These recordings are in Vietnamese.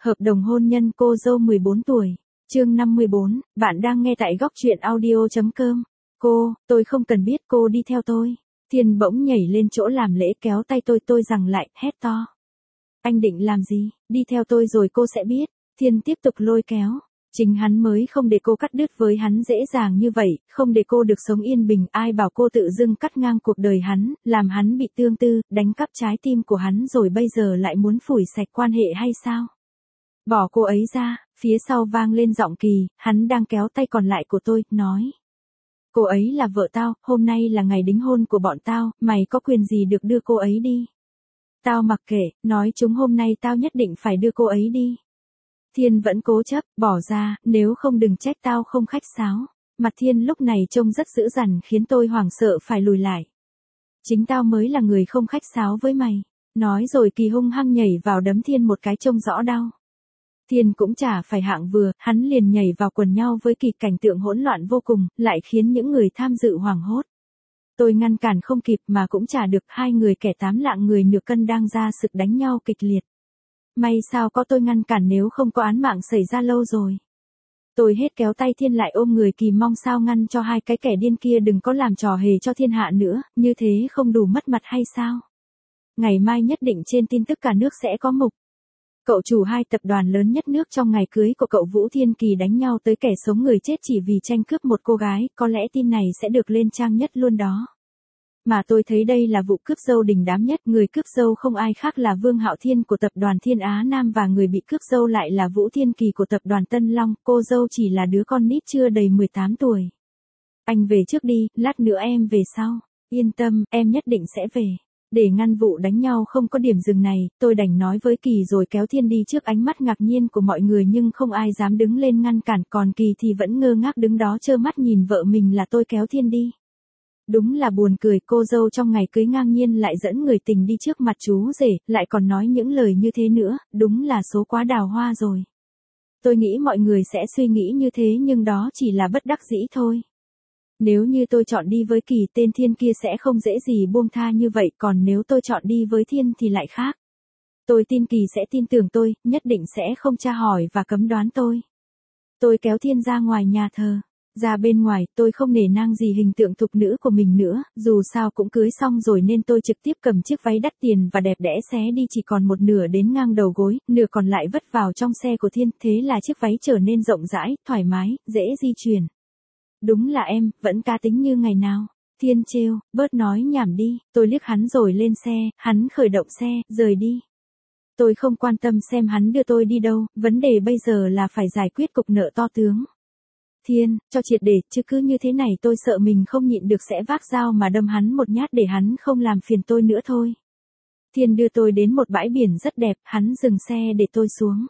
Hợp đồng hôn nhân cô dâu 14 tuổi. Chương 54, bạn đang nghe tại góc truyện audio.com. Tôi không cần biết, cô đi theo tôi. Thiên bỗng nhảy lên chỗ làm lễ kéo tay tôi rằng lại, hét to. Anh định làm gì? Đi theo tôi rồi cô sẽ biết. Thiên tiếp tục lôi kéo. Chính hắn mới không để cô cắt đứt với hắn dễ dàng như vậy, không để cô được sống yên bình, ai bảo cô tự dưng cắt ngang cuộc đời hắn, làm hắn bị tương tư, đánh cắp trái tim của hắn rồi bây giờ lại muốn phủi sạch quan hệ hay sao? Bỏ cô ấy ra, phía sau vang lên giọng Kỳ, hắn đang kéo tay còn lại của tôi, nói. Cô ấy là vợ tao, hôm nay là ngày đính hôn của bọn tao, mày có quyền gì được đưa cô ấy đi? Tao mặc kệ, nói chúng hôm nay tao nhất định phải đưa cô ấy đi. Thiên vẫn cố chấp, bỏ ra, nếu không đừng trách tao không khách sáo. Mặt Thiên lúc này trông rất dữ dằn khiến tôi hoảng sợ phải lùi lại. Chính tao mới là người không khách sáo với mày. Nói rồi Kỳ hung hăng nhảy vào đấm Thiên một cái trông rõ đau. Thiên cũng chả phải hạng vừa, hắn liền nhảy vào quần nhau với Kỳ, cảnh tượng hỗn loạn vô cùng, lại khiến những người tham dự hoảng hốt. Tôi ngăn cản không kịp mà cũng chả được, hai người kẻ 8 lạng người nửa cân đang ra sức đánh nhau kịch liệt. May sao có tôi ngăn cản, nếu không có án mạng xảy ra lâu rồi. Tôi hết kéo tay Thiên lại ôm người Kỳ, mong sao ngăn cho hai cái kẻ điên kia đừng có làm trò hề cho thiên hạ nữa, như thế không đủ mất mặt hay sao? Ngày mai nhất định trên tin tức cả nước sẽ có mục. Cậu chủ hai tập đoàn lớn nhất nước trong ngày cưới của cậu Vũ Thiên Kỳ đánh nhau tới kẻ sống người chết chỉ vì tranh cướp một cô gái, có lẽ tin này sẽ được lên trang nhất luôn đó. Mà tôi thấy đây là vụ cướp dâu đình đám nhất, người cướp dâu không ai khác là Vương Hạo Thiên của tập đoàn Thiên Á Nam và người bị cướp dâu lại là Vũ Thiên Kỳ của tập đoàn Tân Long, cô dâu chỉ là đứa con nít chưa đầy 18 tuổi. Anh về trước đi, lát nữa em về sau. Yên tâm, em nhất định sẽ về. Để ngăn vụ đánh nhau không có điểm dừng này, tôi đành nói với Kỳ rồi kéo Thiên đi trước ánh mắt ngạc nhiên của mọi người nhưng không ai dám đứng lên ngăn cản, còn Kỳ thì vẫn ngơ ngác đứng đó trơ mắt nhìn vợ mình là tôi kéo Thiên đi. Đúng là buồn cười, cô dâu trong ngày cưới ngang nhiên lại dẫn người tình đi trước mặt chú rể, lại còn nói những lời như thế nữa, đúng là số quá đào hoa rồi. Tôi nghĩ mọi người sẽ suy nghĩ như thế nhưng đó chỉ là bất đắc dĩ thôi. Nếu như tôi chọn đi với Kỳ, tên Thiên kia sẽ không dễ gì buông tha như vậy, còn nếu tôi chọn đi với Thiên thì lại khác. Tôi tin Kỳ sẽ tin tưởng tôi, nhất định sẽ không tra hỏi và cấm đoán tôi. Tôi kéo Thiên ra ngoài nhà thờ. Ra bên ngoài, tôi không nể nang gì hình tượng thục nữ của mình nữa, dù sao cũng cưới xong rồi nên tôi trực tiếp cầm chiếc váy đắt tiền và đẹp đẽ xé đi chỉ còn một nửa đến ngang đầu gối, nửa còn lại vất vào trong xe của Thiên, thế là chiếc váy trở nên rộng rãi, thoải mái, dễ di chuyển. Đúng là em, vẫn cá tính như ngày nào. Thiên trêu, bớt nói nhảm đi, tôi liếc hắn rồi lên xe, hắn khởi động xe, rời đi. Tôi không quan tâm xem hắn đưa tôi đi đâu, vấn đề bây giờ là phải giải quyết cục nợ to tướng. Thiên, cho triệt để, chứ cứ như thế này tôi sợ mình không nhịn được sẽ vác dao mà đâm hắn một nhát để hắn không làm phiền tôi nữa thôi. Thiên đưa tôi đến một bãi biển rất đẹp, hắn dừng xe để tôi xuống.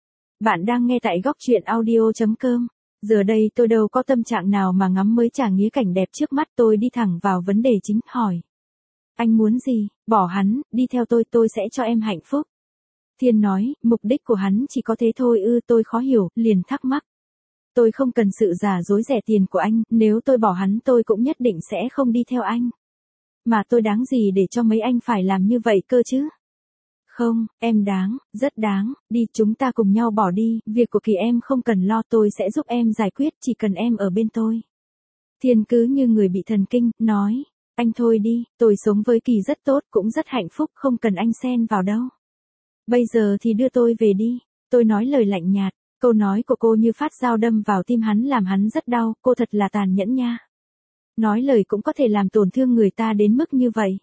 Bạn đang nghe tại góc truyện audio.com. Giờ đây tôi đâu có tâm trạng nào mà ngắm mới chả nghía cảnh đẹp trước mắt, tôi đi thẳng vào vấn đề chính, hỏi. Anh muốn gì? Bỏ hắn, đi theo tôi sẽ cho em hạnh phúc. Thiên nói, mục đích của hắn chỉ có thế thôi ư? Tôi khó hiểu, liền thắc mắc. Tôi không cần sự giả dối rẻ tiền của anh, nếu tôi bỏ hắn tôi cũng nhất định sẽ không đi theo anh. Mà tôi đáng gì để cho mấy anh phải làm như vậy cơ chứ? Không, em đáng, rất đáng, đi chúng ta cùng nhau bỏ đi, việc của Kỳ em không cần lo, tôi sẽ giúp em giải quyết, chỉ cần em ở bên tôi. Thiên cứ như người bị thần kinh, nói, anh thôi đi, tôi sống với Kỳ rất tốt, cũng rất hạnh phúc, không cần anh xen vào đâu. Bây giờ thì đưa tôi về đi, tôi nói lời lạnh nhạt. Câu nói của cô như phát dao đâm vào tim hắn làm hắn rất đau, cô thật là tàn nhẫn nha. Nói lời cũng có thể làm tổn thương người ta đến mức như vậy.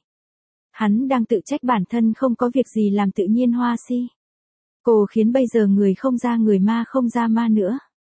Hắn đang tự trách bản thân không có việc gì làm tự nhiên hoa si. Cô khiến bây giờ người không ra người ma không ra ma nữa.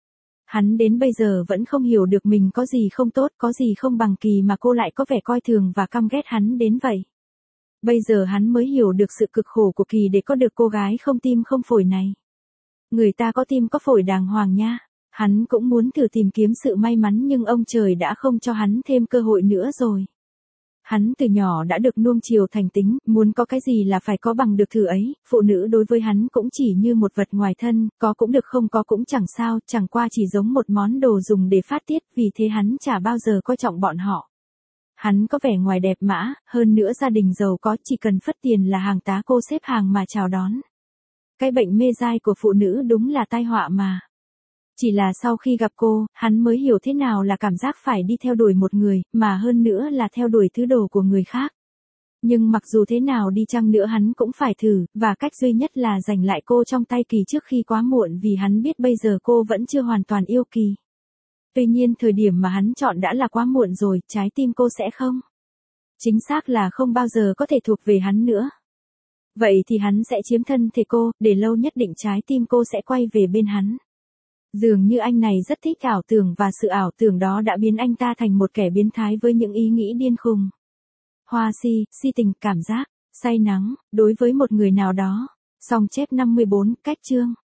Hắn đến bây giờ vẫn không hiểu được mình có gì không tốt, có gì không bằng Kỳ mà cô lại có vẻ coi thường và căm ghét hắn đến vậy. Bây giờ hắn mới hiểu được sự cực khổ của Kỳ để có được cô gái không tim không phổi này. Người ta có tim có phổi đàng hoàng nha. Hắn cũng muốn thử tìm kiếm sự may mắn nhưng ông trời đã không cho hắn thêm cơ hội nữa rồi. Hắn từ nhỏ đã được nuông chiều thành tính, muốn có cái gì là phải có bằng được thử ấy, phụ nữ đối với hắn cũng chỉ như một vật ngoài thân, có cũng được không có cũng chẳng sao, chẳng qua chỉ giống một món đồ dùng để phát tiết, vì thế hắn chả bao giờ coi trọng bọn họ. Hắn có vẻ ngoài đẹp mã, hơn nữa gia đình giàu có, chỉ cần phất tiền là hàng tá cô xếp hàng mà chào đón. Cái bệnh mê dai của phụ nữ đúng là tai họa mà. Chỉ là sau khi gặp cô, hắn mới hiểu thế nào là cảm giác phải đi theo đuổi một người, mà hơn nữa là theo đuổi thứ đồ của người khác. Nhưng mặc dù thế nào đi chăng nữa hắn cũng phải thử, và cách duy nhất là giành lại cô trong tay Kỳ trước khi quá muộn, vì hắn biết bây giờ cô vẫn chưa hoàn toàn yêu Kỳ. Tuy nhiên thời điểm mà hắn chọn đã là quá muộn rồi, trái tim cô sẽ không. Chính xác là không bao giờ có thể thuộc về hắn nữa. Vậy thì hắn sẽ chiếm thân thể cô, để lâu nhất định trái tim cô sẽ quay về bên hắn. Dường như anh này rất thích ảo tưởng, và sự ảo tưởng đó đã biến anh ta thành một kẻ biến thái với những ý nghĩ điên khùng. Hoa si tình, cảm giác, say nắng, đối với một người nào đó. Song chép 54, cách chương.